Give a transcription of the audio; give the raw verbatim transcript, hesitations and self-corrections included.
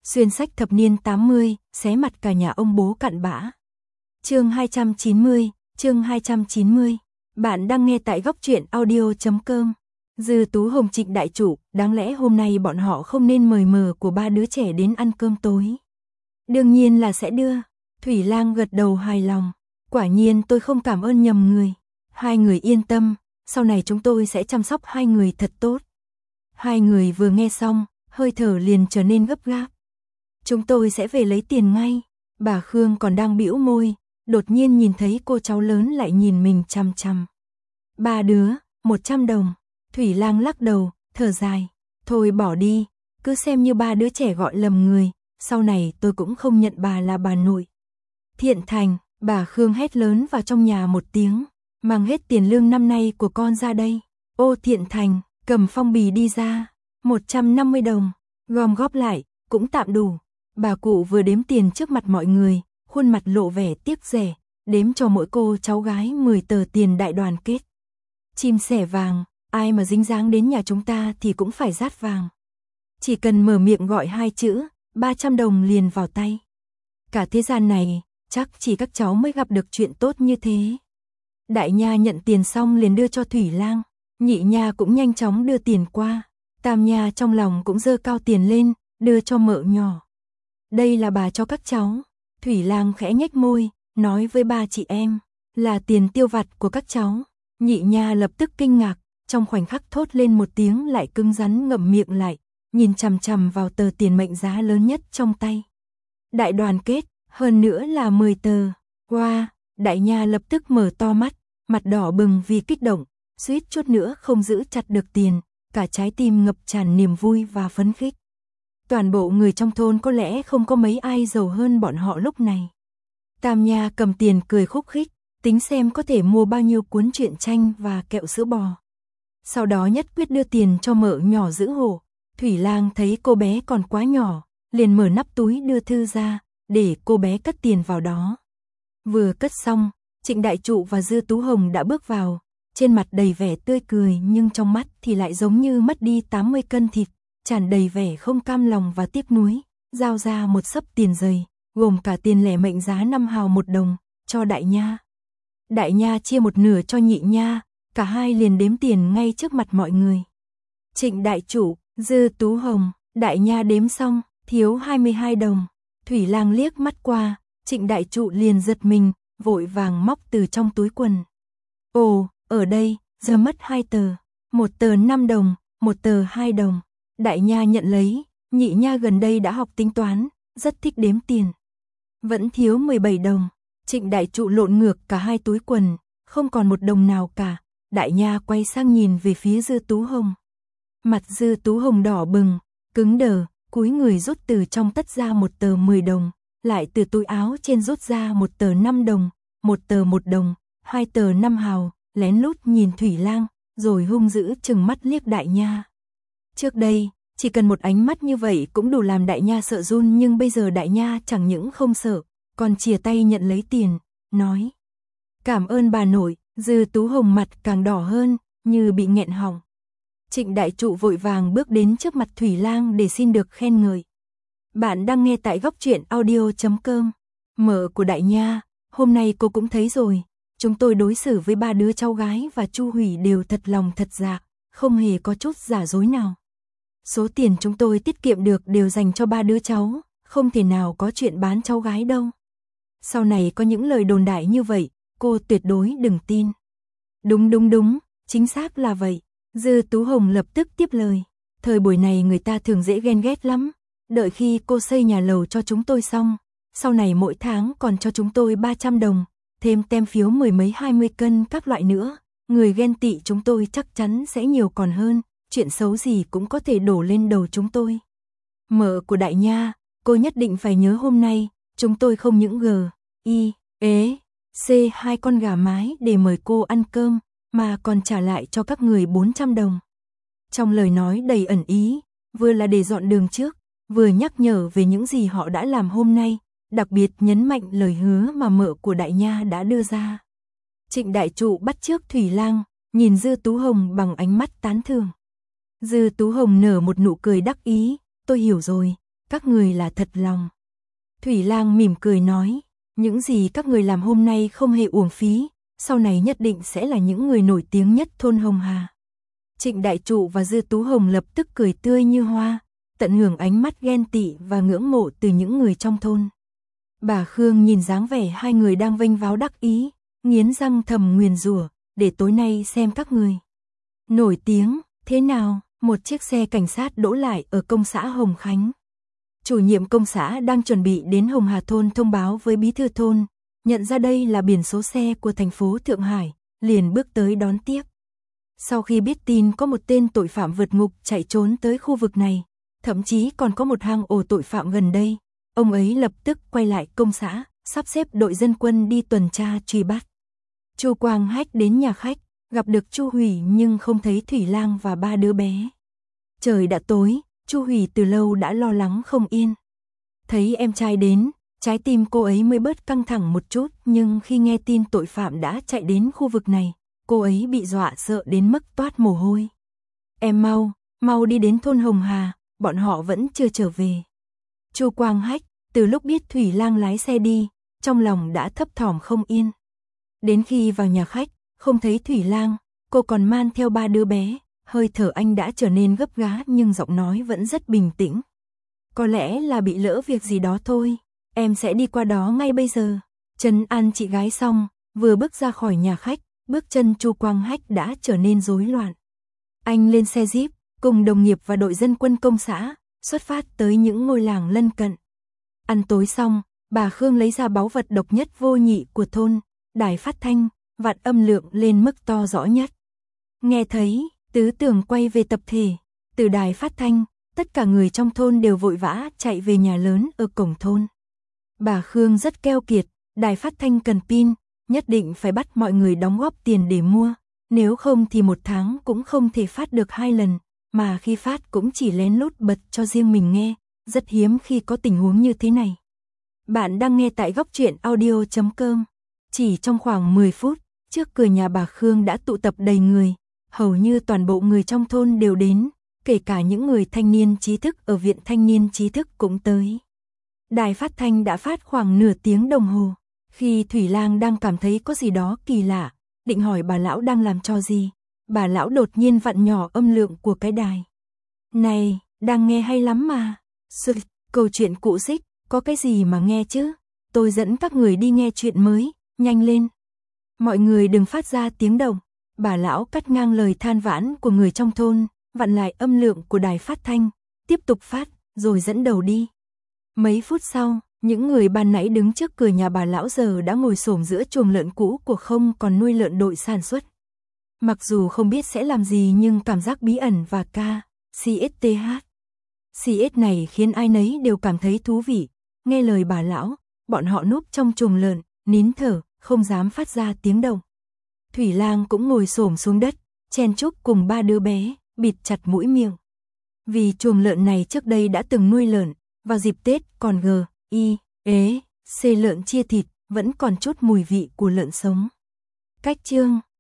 Xuyên sách thập niên tám mươi, xé mặt cả nhà ông bố cặn bã. Chương hai trăm chín mươi, chương hai trăm chín mươi. Bạn đang nghe tại góc truyện audio chấm com. Dư Tú Hồng, Trịnh đại chủ, đáng lẽ hôm nay bọn họ không nên mời mờ của ba đứa trẻ đến ăn cơm tối. Đương nhiên là sẽ đưa. Thủy Lang gật đầu hài lòng. Quả nhiên tôi không cảm ơn nhầm người. Hai người yên tâm, sau này chúng tôi sẽ chăm sóc hai người thật tốt. Hai người vừa nghe xong, hơi thở liền trở nên gấp gáp. Chúng tôi sẽ về lấy tiền ngay. Bà Khương còn đang bĩu môi, đột nhiên nhìn thấy cô cháu lớn lại nhìn mình chằm chằm. Ba đứa, một trăm đồng. Thủy Lang lắc đầu, thở dài. Thôi bỏ đi, cứ xem như ba đứa trẻ gọi lầm người, sau này tôi cũng không nhận bà là bà nội. Thiện Thành, bà Khương hét lớn vào trong nhà một tiếng, mang hết tiền lương năm nay của con ra đây. Ô Thiện Thành, cầm phong bì đi ra, một trăm năm mươi đồng, gom góp lại, cũng tạm đủ. Bà cụ vừa đếm tiền trước mặt mọi người, khuôn mặt lộ vẻ tiếc rẻ, đếm cho mỗi cô cháu gái mười tờ tiền đại đoàn kết. Chim sẻ vàng, ai mà dính dáng đến nhà chúng ta thì cũng phải rát vàng. Chỉ cần mở miệng gọi hai chữ, ba trăm đồng liền vào tay. Cả thế gian này, chắc chỉ các cháu mới gặp được chuyện tốt như thế. Đại nha nhận tiền xong liền đưa cho Thủy Lang, nhị nha cũng nhanh chóng đưa tiền qua, tam nha trong lòng cũng giơ cao tiền lên, đưa cho mợ nhỏ. Đây là bà cho các cháu. Thủy Lang khẽ nhếch môi, nói với ba chị em, là tiền tiêu vặt của các cháu. Nhị nha lập tức kinh ngạc, trong khoảnh khắc thốt lên một tiếng lại cứng rắn ngậm miệng lại, nhìn chằm chằm vào tờ tiền mệnh giá lớn nhất trong tay. Đại đoàn kết, hơn nữa là mười tờ. Wow, đại nha lập tức mở to mắt, mặt đỏ bừng vì kích động, suýt chút nữa không giữ chặt được tiền, cả trái tim ngập tràn niềm vui và phấn khích. Toàn bộ người trong thôn có lẽ không có mấy ai giàu hơn bọn họ lúc này. Tam nha cầm tiền cười khúc khích, tính xem có thể mua bao nhiêu cuốn truyện tranh và kẹo sữa bò. Sau đó nhất quyết đưa tiền cho mợ nhỏ giữ hộ. Thủy Lang thấy cô bé còn quá nhỏ, liền mở nắp túi đưa thư ra, để cô bé cất tiền vào đó. Vừa cất xong, Trịnh đại trụ và Dư Tú Hồng đã bước vào, trên mặt đầy vẻ tươi cười nhưng trong mắt thì lại giống như mất đi tám mươi cân thịt, tràn đầy vẻ không cam lòng và tiếc nuối, giao ra một xấp tiền dày, gồm cả tiền lẻ mệnh giá năm hào một đồng, cho đại nha. Đại nha chia một nửa cho nhị nha, cả hai liền đếm tiền ngay trước mặt mọi người. Trịnh đại trụ, Dư Tú Hồng, đại nha đếm xong, thiếu hai mươi hai đồng. Thủy Lang liếc mắt qua, Trịnh đại trụ liền giật mình, vội vàng móc từ trong túi quần. Ồ, ở đây, giờ mất hai tờ, một tờ năm đồng, một tờ hai đồng. Đại nha nhận lấy, nhị nha gần đây đã học tính toán, rất thích đếm tiền. Vẫn thiếu mười bảy đồng. Trịnh đại trụ lộn ngược cả hai túi quần, không còn một đồng nào cả. Đại nha quay sang nhìn về phía Dư Tú Hồng. Mặt Dư Tú Hồng đỏ bừng, cứng đờ, cúi người rút từ trong tất ra một tờ mười đồng, lại từ túi áo trên rút ra một tờ năm đồng, một tờ một đồng, hai tờ năm hào, lén lút nhìn Thủy Lang, rồi hung dữ trừng mắt liếc đại nha. Trước đây, chỉ cần một ánh mắt như vậy cũng đủ làm đại nha sợ run, nhưng bây giờ đại nha chẳng những không sợ, còn chìa tay nhận lấy tiền, nói: "Cảm ơn bà nội." Dư Tú Hồng mặt càng đỏ hơn, như bị nghẹn họng. Trịnh đại trụ vội vàng bước đến trước mặt Thủy Lang để xin được khen ngợi. Bạn đang nghe tại góc truyện audio chấm com. Mợ của đại nha, hôm nay cô cũng thấy rồi, chúng tôi đối xử với ba đứa cháu gái và Chu Hủy đều thật lòng thật dạ, không hề có chút giả dối nào. Số tiền chúng tôi tiết kiệm được đều dành cho ba đứa cháu, không thể nào có chuyện bán cháu gái đâu. Sau này có những lời đồn đại như vậy, cô tuyệt đối đừng tin. Đúng đúng đúng, chính xác là vậy. Dư Tú Hồng lập tức tiếp lời. Thời buổi này người ta thường dễ ghen ghét lắm. Đợi khi cô xây nhà lầu cho chúng tôi xong, sau này mỗi tháng còn cho chúng tôi ba trăm đồng, thêm tem phiếu mười mấy hai mươi cân các loại nữa. Người ghen tị chúng tôi chắc chắn sẽ nhiều còn hơn, chuyện xấu gì cũng có thể đổ lên đầu chúng tôi. Mợ của đại nha, cô nhất định phải nhớ hôm nay, chúng tôi không những g, i, ế, c hai con gà mái để mời cô ăn cơm, mà còn trả lại cho các người bốn trăm đồng. Trong lời nói đầy ẩn ý, vừa là để dọn đường trước, vừa nhắc nhở về những gì họ đã làm hôm nay, đặc biệt nhấn mạnh lời hứa mà mợ của đại nha đã đưa ra. Trịnh đại trụ bắt chước Thủy Lang, nhìn Dư Tú Hồng bằng ánh mắt tán thưởng. Dư Tú Hồng nở một nụ cười đắc ý, tôi hiểu rồi, các người là thật lòng. Thủy Lang mỉm cười nói, những gì các người làm hôm nay không hề uổng phí, sau này nhất định sẽ là những người nổi tiếng nhất thôn Hồng Hà. Trịnh Đại Trụ và Dư Tú Hồng lập tức cười tươi như hoa, tận hưởng ánh mắt ghen tị và ngưỡng mộ từ những người trong thôn. Bà Khương nhìn dáng vẻ hai người đang vênh váo đắc ý, nghiến răng thầm nguyền rủa, để tối nay xem các người nổi tiếng thế nào. Một chiếc xe cảnh sát đỗ lại ở công xã Hồng Khánh. Chủ nhiệm công xã đang chuẩn bị đến Hồng Hà thôn thông báo với bí thư thôn, nhận ra đây là biển số xe của thành phố Thượng Hải, liền bước tới đón tiếp. Sau khi biết tin có một tên tội phạm vượt ngục chạy trốn tới khu vực này, thậm chí còn có một hang ổ tội phạm gần đây, ông ấy lập tức quay lại công xã, sắp xếp đội dân quân đi tuần tra truy bắt. Chu Quang Hách đến nhà khách, gặp được Chu Hủy nhưng không thấy Thủy Lang và ba đứa bé. Trời đã tối, Chu Hủy từ lâu đã lo lắng không yên. Thấy em trai đến, trái tim cô ấy mới bớt căng thẳng một chút, nhưng khi nghe tin tội phạm đã chạy đến khu vực này, cô ấy bị dọa sợ đến mức toát mồ hôi. Em mau, mau đi đến thôn Hồng Hà, bọn họ vẫn chưa trở về. Chu Quang Hách, từ lúc biết Thủy Lang lái xe đi, trong lòng đã thấp thỏm không yên. Đến khi vào nhà khách, không thấy Thủy Lang, cô còn mang theo ba đứa bé, hơi thở anh đã trở nên gấp gáp nhưng giọng nói vẫn rất bình tĩnh. Có lẽ là bị lỡ việc gì đó thôi, em sẽ đi qua đó ngay bây giờ. Trấn an chị gái xong, vừa bước ra khỏi nhà khách, bước chân Chu Quang Hách đã trở nên rối loạn. Anh lên xe Jeep, cùng đồng nghiệp và đội dân quân công xã, xuất phát tới những ngôi làng lân cận. Ăn tối xong, bà Khương lấy ra báu vật độc nhất vô nhị của thôn, đài phát thanh, vặn âm lượng lên mức to rõ nhất. Nghe thấy, Tứ Tưởng quay về tập thể, từ đài phát thanh, tất cả người trong thôn đều vội vã chạy về nhà lớn ở cổng thôn. Bà Khương rất keo kiệt, đài phát thanh cần pin, nhất định phải bắt mọi người đóng góp tiền để mua, nếu không thì một tháng cũng không thể phát được hai lần, mà khi phát cũng chỉ lén lút bật cho riêng mình nghe, rất hiếm khi có tình huống như thế này. Bạn đang nghe tại góc truyện audio chấm com. Chỉ trong khoảng mười phút, trước cửa nhà bà Khương đã tụ tập đầy người, hầu như toàn bộ người trong thôn đều đến, kể cả những người thanh niên trí thức ở viện thanh niên trí thức cũng tới. Đài phát thanh đã phát khoảng nửa tiếng đồng hồ, khi Thủy Lang đang cảm thấy có gì đó kỳ lạ, định hỏi bà lão đang làm trò gì, bà lão đột nhiên vặn nhỏ âm lượng của cái đài. Này, đang nghe hay lắm mà. Sự, câu chuyện cũ xích, có cái gì mà nghe chứ? Tôi dẫn các người đi nghe chuyện mới, nhanh lên. Mọi người đừng phát ra tiếng động. Bà lão cắt ngang lời than vãn của người trong thôn, vặn lại âm lượng của đài phát thanh, tiếp tục phát, rồi dẫn đầu đi. Mấy phút sau, những người ban nãy đứng trước cửa nhà bà lão giờ đã ngồi xổm giữa chuồng lợn cũ của không còn nuôi lợn đội sản xuất. Mặc dù không biết sẽ làm gì nhưng cảm giác bí ẩn và ca, xê ét tê hát. xê ét này khiến ai nấy đều cảm thấy thú vị. Nghe lời bà lão, bọn họ núp trong chuồng lợn, nín thở, không dám phát ra tiếng động. Thủy Lang cũng ngồi xổm xuống đất, chen chúc cùng ba đứa bé, bịt chặt mũi miệng. Vì chuồng lợn này trước đây đã từng nuôi lợn, vào dịp Tết còn g, i, ế, c lợn chia thịt, vẫn còn chút mùi vị của lợn sống. Cách chương